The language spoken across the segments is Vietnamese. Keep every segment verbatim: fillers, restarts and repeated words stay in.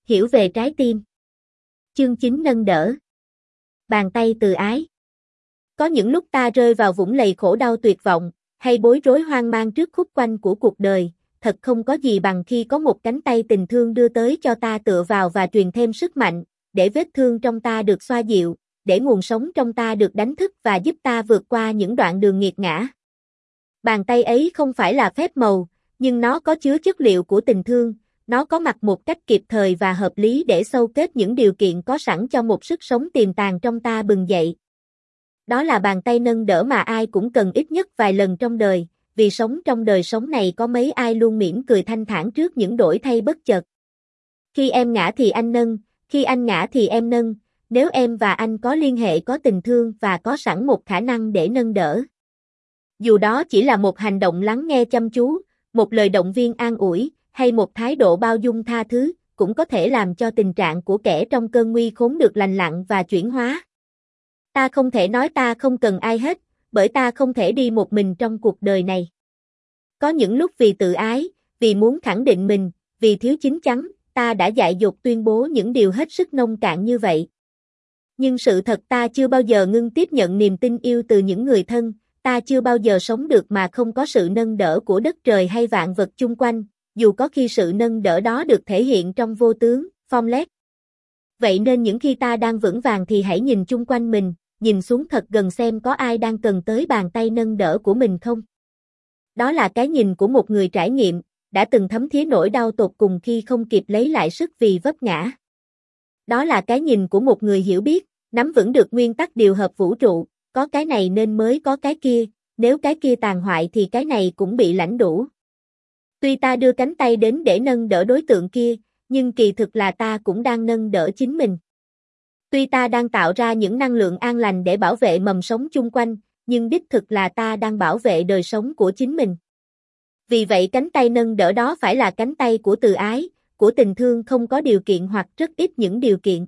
Hiểu về trái tim. Chương chín nâng đỡ. Bàn tay từ ái. Có những lúc ta rơi vào vũng lầy khổ đau tuyệt vọng, hay bối rối hoang mang trước khúc quanh của cuộc đời, thật không có gì bằng khi có một cánh tay tình thương đưa tới cho ta tựa vào và truyền thêm sức mạnh, để vết thương trong ta được xoa dịu, để nguồn sống trong ta được đánh thức và giúp ta vượt qua những đoạn đường nghiệt ngã. Bàn tay ấy không phải là phép màu, nhưng nó có chứa chất liệu của tình thương, nó có mặt một cách kịp thời và hợp lý để xâu kết những điều kiện có sẵn cho một sức sống tiềm tàng trong ta bừng dậy. Đó là bàn tay nâng đỡ mà ai cũng cần ít nhất vài lần trong đời, vì sống trong đời sống này có mấy ai luôn mỉm cười thanh thản trước những đổi thay bất chợt. Khi em ngã thì anh nâng, khi anh ngã thì em nâng, nếu em và anh có liên hệ có tình thương và có sẵn một khả năng để nâng đỡ. Dù đó chỉ là một hành động lắng nghe chăm chú, một lời động viên an ủi, hay một thái độ bao dung tha thứ, cũng có thể làm cho tình trạng của kẻ trong cơn nguy khốn được lành lặn và chuyển hóa. Ta không thể nói ta không cần ai hết, bởi ta không thể đi một mình trong cuộc đời này. Có những lúc vì tự ái, vì muốn khẳng định mình, vì thiếu chín chắn, ta đã dại dột tuyên bố những điều hết sức nông cạn như vậy. Nhưng sự thật ta chưa bao giờ ngưng tiếp nhận niềm tin yêu từ những người thân, ta chưa bao giờ sống được mà không có sự nâng đỡ của đất trời hay vạn vật chung quanh, dù có khi sự nâng đỡ đó được thể hiện trong vô tướng, phong lét. Vậy nên những khi ta đang vững vàng thì hãy nhìn chung quanh mình, nhìn xuống thật gần xem có ai đang cần tới bàn tay nâng đỡ của mình không. Đó là cái nhìn của một người trải nghiệm, đã từng thấm thía nỗi đau tột cùng khi không kịp lấy lại sức vì vấp ngã. Đó là cái nhìn của một người hiểu biết, nắm vững được nguyên tắc điều hợp vũ trụ, có cái này nên mới có cái kia, nếu cái kia tàn hoại thì cái này cũng bị lãnh đủ. Tuy ta đưa cánh tay đến để nâng đỡ đối tượng kia, nhưng kỳ thực là ta cũng đang nâng đỡ chính mình. Tuy ta đang tạo ra những năng lượng an lành để bảo vệ mầm sống chung quanh, nhưng đích thực là ta đang bảo vệ đời sống của chính mình. Vì vậy cánh tay nâng đỡ đó phải là cánh tay của từ ái, của tình thương không có điều kiện hoặc rất ít những điều kiện.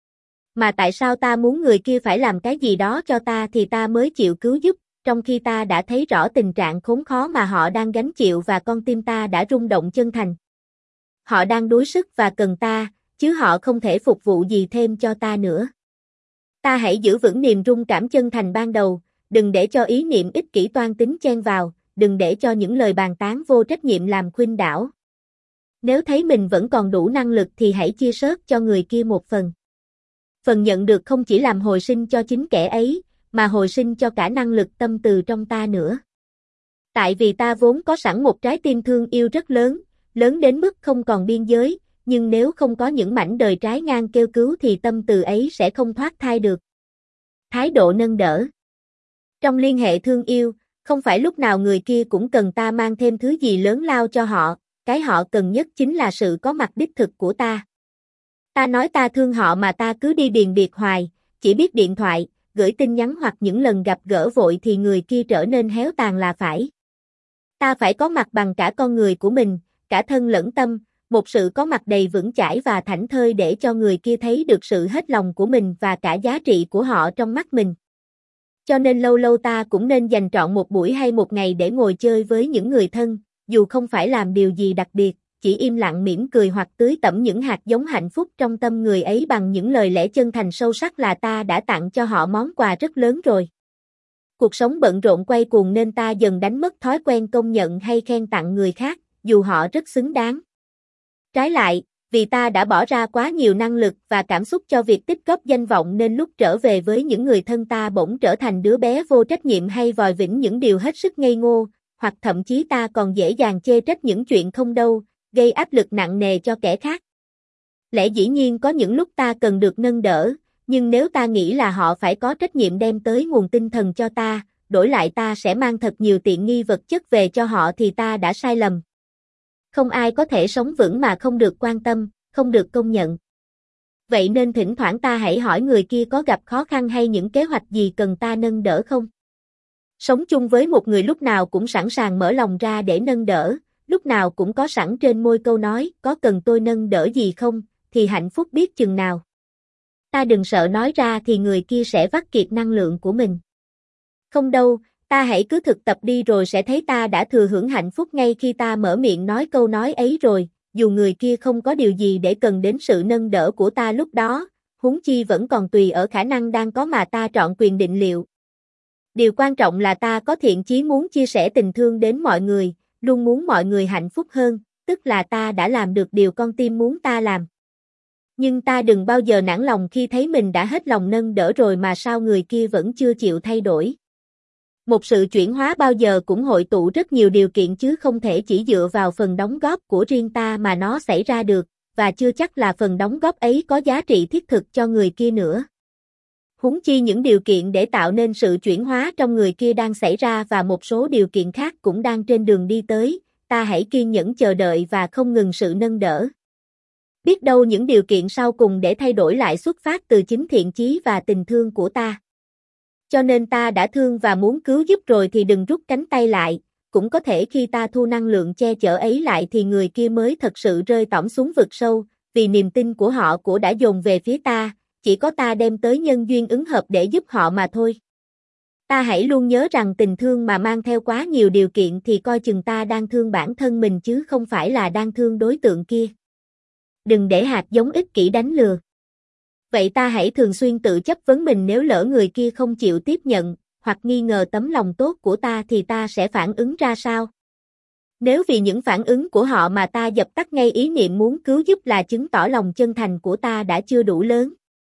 Mà tại sao ta muốn người kia phải làm cái gì đó cho ta thì ta mới chịu cứu giúp, trong khi ta đã thấy rõ tình trạng khốn khó mà họ đang gánh chịu và con tim ta đã rung động chân thành. Họ đang đuối sức và cần ta, chứ họ không thể phục vụ gì thêm cho ta nữa. Ta hãy giữ vững niềm rung cảm chân thành ban đầu, đừng để cho ý niệm ích kỷ toan tính chen vào, đừng để cho những lời bàn tán vô trách nhiệm làm khuynh đảo. Nếu thấy mình vẫn còn đủ năng lực thì hãy chia sớt cho người kia một phần. Phần nhận được không chỉ làm hồi sinh cho chính kẻ ấy, mà hồi sinh cho cả năng lực tâm từ trong ta nữa. Tại vì ta vốn có sẵn một trái tim thương yêu rất lớn, lớn đến mức không còn biên giới, nhưng nếu không có những mảnh đời trái ngang kêu cứu thì tâm từ ấy sẽ không thoát thai được. Thái độ nâng đỡ. Trong liên hệ thương yêu, không phải lúc nào người kia cũng cần ta mang thêm thứ gì lớn lao cho họ, cái họ cần nhất chính là sự có mặt đích thực của ta. Ta nói ta thương họ mà ta cứ đi điền điệt hoài, chỉ biết điện thoại, gửi tin nhắn hoặc những lần gặp gỡ vội thì người kia trở nên héo tàn là phải. Ta phải có mặt bằng cả con người của mình, cả thân lẫn tâm, một sự có mặt đầy vững chãi và thảnh thơi để cho người kia thấy được sự hết lòng của mình và cả giá trị của họ trong mắt mình. Cho nên lâu lâu ta cũng nên dành trọn một buổi hay một ngày để ngồi chơi với những người thân, dù không phải làm điều gì đặc biệt, chỉ im lặng mỉm cười hoặc tưới tẩm những hạt giống hạnh phúc trong tâm người ấy bằng những lời lẽ chân thành sâu sắc là ta đã tặng cho họ món quà rất lớn rồi. Cuộc sống bận rộn quay cuồng nên ta dần đánh mất thói quen công nhận hay khen tặng người khác, dù họ rất xứng đáng. Trái lại, vì ta đã bỏ ra quá nhiều năng lực và cảm xúc cho việc tích góp danh vọng nên lúc trở về với những người thân ta bỗng trở thành đứa bé vô trách nhiệm hay vòi vĩnh những điều hết sức ngây ngô, hoặc thậm chí ta còn dễ dàng chê trách những chuyện không đâu, gây áp lực nặng nề cho kẻ khác. Lẽ dĩ nhiên có những lúc ta cần được nâng đỡ, nhưng nếu ta nghĩ là họ phải có trách nhiệm đem tới nguồn tinh thần cho ta, đổi lại ta sẽ mang thật nhiều tiện nghi vật chất về cho họ thì ta đã sai lầm. Không ai có thể sống vững mà không được quan tâm, không được công nhận. Vậy nên thỉnh thoảng ta hãy hỏi người kia có gặp khó khăn hay những kế hoạch gì cần ta nâng đỡ không? Sống chung với một người lúc nào cũng sẵn sàng mở lòng ra để nâng đỡ, lúc nào cũng có sẵn trên môi câu nói có cần tôi nâng đỡ gì không, thì hạnh phúc biết chừng nào. Ta đừng sợ nói ra thì người kia sẽ vắt kiệt năng lượng của mình. Không đâu, ta hãy cứ thực tập đi rồi sẽ thấy ta đã thừa hưởng hạnh phúc ngay khi ta mở miệng nói câu nói ấy rồi, dù người kia không có điều gì để cần đến sự nâng đỡ của ta lúc đó, huống chi vẫn còn tùy ở khả năng đang có mà ta trọn quyền định liệu. Điều quan trọng là ta có thiện chí muốn chia sẻ tình thương đến mọi người, luôn muốn mọi người hạnh phúc hơn, tức là ta đã làm được điều con tim muốn ta làm. Nhưng ta đừng bao giờ nản lòng khi thấy mình đã hết lòng nâng đỡ rồi mà sao người kia vẫn chưa chịu thay đổi. Một sự chuyển hóa bao giờ cũng hội tụ rất nhiều điều kiện chứ không thể chỉ dựa vào phần đóng góp của riêng ta mà nó xảy ra được, và chưa chắc là phần đóng góp ấy có giá trị thiết thực cho người kia nữa. Huống chi những điều kiện để tạo nên sự chuyển hóa trong người kia đang xảy ra và một số điều kiện khác cũng đang trên đường đi tới, ta hãy kiên nhẫn chờ đợi và không ngừng sự nâng đỡ. Biết đâu những điều kiện sau cùng để thay đổi lại xuất phát từ chính thiện chí và tình thương của ta. Cho nên ta đã thương và muốn cứu giúp rồi thì đừng rút cánh tay lại, cũng có thể khi ta thu năng lượng che chở ấy lại thì người kia mới thật sự rơi tõm xuống vực sâu, vì niềm tin của họ của đã dồn về phía ta, chỉ có ta đem tới nhân duyên ứng hợp để giúp họ mà thôi. Ta hãy luôn nhớ rằng tình thương mà mang theo quá nhiều điều kiện thì coi chừng ta đang thương bản thân mình chứ không phải là đang thương đối tượng kia. Đừng để hạt giống ích kỷ đánh lừa. Vậy ta hãy thường xuyên tự chấp vấn mình nếu lỡ người kia không chịu tiếp nhận, hoặc nghi ngờ tấm lòng tốt của ta thì ta sẽ phản ứng ra sao? Nếu vì những phản ứng của họ mà ta dập tắt ngay ý niệm muốn cứu giúp là chứng tỏ lòng chân thành của ta đã chưa đủ lớn.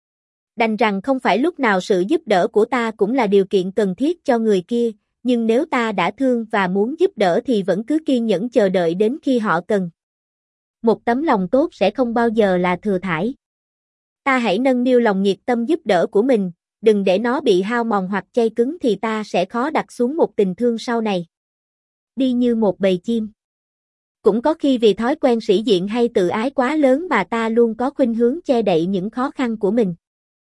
Đành rằng không phải lúc nào sự giúp đỡ của ta cũng là điều kiện cần thiết cho người kia, nhưng nếu ta đã thương và muốn giúp đỡ thì vẫn cứ kiên nhẫn chờ đợi đến khi họ cần. Một tấm lòng tốt sẽ không bao giờ là thừa thãi. Ta hãy nâng niu lòng nhiệt tâm giúp đỡ của mình, đừng để nó bị hao mòn hoặc chai cứng thì ta sẽ khó đặt xuống một tình thương sau này. Đi như một bầy chim. Cũng có khi vì thói quen sĩ diện hay tự ái quá lớn mà ta luôn có khuynh hướng che đậy những khó khăn của mình.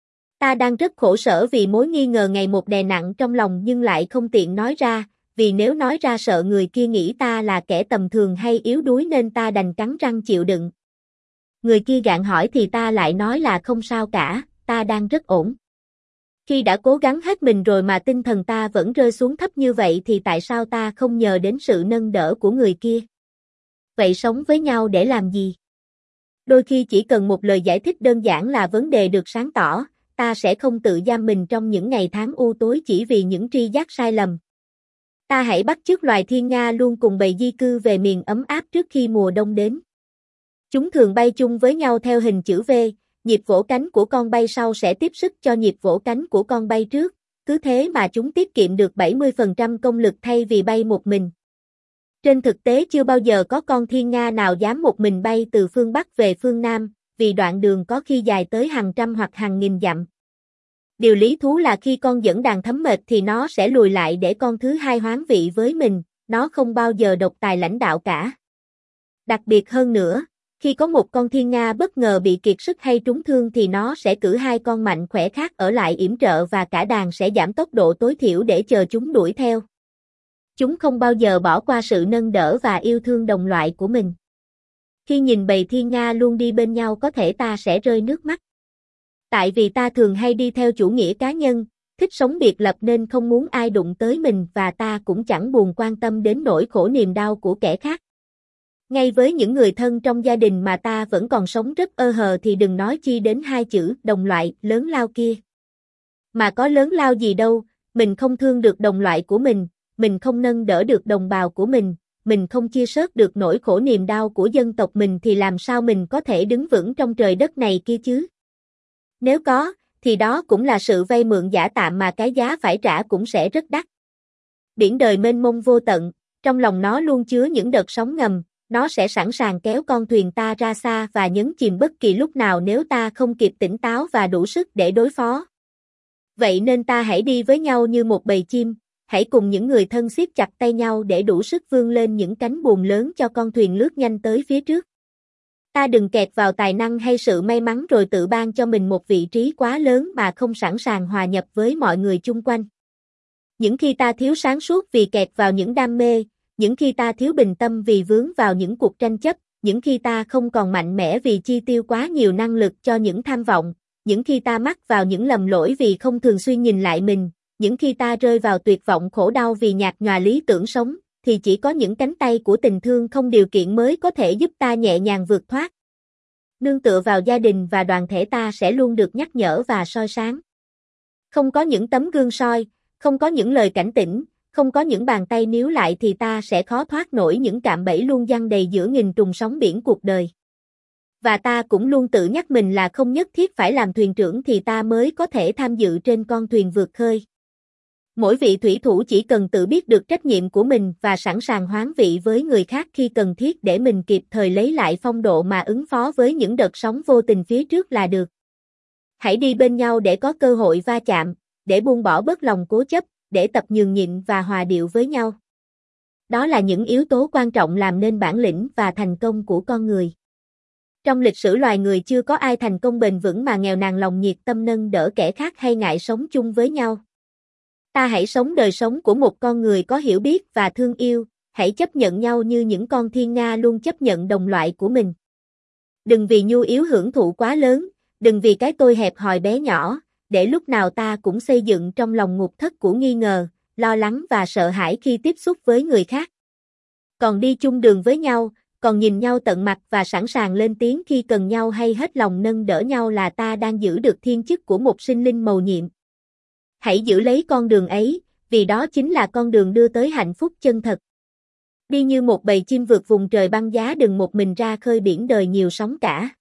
Ta đang rất khổ sở vì mối nghi ngờ ngày một đè nặng trong lòng nhưng lại không tiện nói ra, vì nếu nói ra sợ người kia nghĩ ta là kẻ tầm thường hay yếu đuối nên ta đành cắn răng chịu đựng. Người kia gạn hỏi thì ta lại nói là không sao cả, ta đang rất ổn. Khi đã cố gắng hết mình rồi mà tinh thần ta vẫn rơi xuống thấp như vậy thì tại sao ta không nhờ đến sự nâng đỡ của người kia? Vậy sống với nhau để làm gì? Đôi khi chỉ cần một lời giải thích đơn giản là vấn đề được sáng tỏ, ta sẽ không tự giam mình trong những ngày tháng u tối chỉ vì những tri giác sai lầm. Ta hãy bắt chước loài thiên nga luôn cùng bầy di cư về miền ấm áp trước khi mùa đông đến. Chúng thường bay chung với nhau theo hình chữ V, nhịp vỗ cánh của con bay sau sẽ tiếp sức cho nhịp vỗ cánh của con bay trước, cứ thế mà chúng tiết kiệm được bảy mươi phần trăm công lực thay vì bay một mình. Trên thực tế chưa bao giờ có con thiên nga nào dám một mình bay từ phương Bắc về phương Nam, vì đoạn đường có khi dài tới hàng trăm hoặc hàng nghìn dặm. Điều lý thú là khi con dẫn đàn thấm mệt thì nó sẽ lùi lại để con thứ hai hoán vị với mình, nó không bao giờ độc tài lãnh đạo cả. Đặc biệt hơn nữa, khi có một con thiên nga bất ngờ bị kiệt sức hay trúng thương thì nó sẽ cử hai con mạnh khỏe khác ở lại yểm trợ và cả đàn sẽ giảm tốc độ tối thiểu để chờ chúng đuổi theo. Chúng không bao giờ bỏ qua sự nâng đỡ và yêu thương đồng loại của mình. Khi nhìn bầy thiên nga luôn đi bên nhau có thể ta sẽ rơi nước mắt. Tại vì ta thường hay đi theo chủ nghĩa cá nhân, thích sống biệt lập nên không muốn ai đụng tới mình và ta cũng chẳng buồn quan tâm đến nỗi khổ niềm đau của kẻ khác. Ngay với những người thân trong gia đình mà ta vẫn còn sống rất ơ hờ thì đừng nói chi đến hai chữ đồng loại lớn lao kia. Mà có lớn lao gì đâu, mình không thương được đồng loại của mình, mình không nâng đỡ được đồng bào của mình, mình không chia sớt được nỗi khổ niềm đau của dân tộc mình thì làm sao mình có thể đứng vững trong trời đất này kia chứ? Nếu có, thì đó cũng là sự vay mượn giả tạm mà cái giá phải trả cũng sẽ rất đắt. Biển đời mênh mông vô tận, trong lòng nó luôn chứa những đợt sóng ngầm, nó sẽ sẵn sàng kéo con thuyền ta ra xa và nhấn chìm bất kỳ lúc nào nếu ta không kịp tỉnh táo và đủ sức để đối phó. Vậy nên ta hãy đi với nhau như một bầy chim, hãy cùng những người thân siết chặt tay nhau để đủ sức vươn lên những cánh buồm lớn cho con thuyền lướt nhanh tới phía trước. Ta đừng kẹt vào tài năng hay sự may mắn rồi tự ban cho mình một vị trí quá lớn mà không sẵn sàng hòa nhập với mọi người chung quanh. Những khi ta thiếu sáng suốt vì kẹt vào những đam mê, những khi ta thiếu bình tâm vì vướng vào những cuộc tranh chấp, những khi ta không còn mạnh mẽ vì chi tiêu quá nhiều năng lực cho những tham vọng, những khi ta mắc vào những lầm lỗi vì không thường xuyên nhìn lại mình, những khi ta rơi vào tuyệt vọng khổ đau vì nhạt nhòa lý tưởng sống, thì chỉ có những cánh tay của tình thương không điều kiện mới có thể giúp ta nhẹ nhàng vượt thoát. Nương tựa vào gia đình và đoàn thể ta sẽ luôn được nhắc nhở và soi sáng. Không có những tấm gương soi, không có những lời cảnh tỉnh, không có những bàn tay níu lại thì ta sẽ khó thoát nổi những cạm bẫy luôn giăng đầy giữa nghìn trùng sóng biển cuộc đời. Và ta cũng luôn tự nhắc mình là không nhất thiết phải làm thuyền trưởng thì ta mới có thể tham dự trên con thuyền vượt khơi. Mỗi vị thủy thủ chỉ cần tự biết được trách nhiệm của mình và sẵn sàng hoán vị với người khác khi cần thiết để mình kịp thời lấy lại phong độ mà ứng phó với những đợt sóng vô tình phía trước là được. Hãy đi bên nhau để có cơ hội va chạm, để buông bỏ bớt lòng cố chấp, để tập nhường nhịn và hòa điệu với nhau. Đó là những yếu tố quan trọng làm nên bản lĩnh và thành công của con người. Trong lịch sử loài người chưa có ai thành công bền vững mà nghèo nàn lòng nhiệt tâm nâng đỡ kẻ khác hay ngại sống chung với nhau. Ta hãy sống đời sống của một con người có hiểu biết và thương yêu, hãy chấp nhận nhau như những con thiên nga luôn chấp nhận đồng loại của mình. Đừng vì nhu yếu hưởng thụ quá lớn, đừng vì cái tôi hẹp hòi bé nhỏ, để lúc nào ta cũng xây dựng trong lòng ngục thất của nghi ngờ, lo lắng và sợ hãi khi tiếp xúc với người khác. Còn đi chung đường với nhau, còn nhìn nhau tận mặt và sẵn sàng lên tiếng khi cần nhau hay hết lòng nâng đỡ nhau là ta đang giữ được thiên chức của một sinh linh mầu nhiệm. Hãy giữ lấy con đường ấy, vì đó chính là con đường đưa tới hạnh phúc chân thật. Đi như một bầy chim vượt vùng trời băng giá, đừng một mình ra khơi biển đời nhiều sóng cả.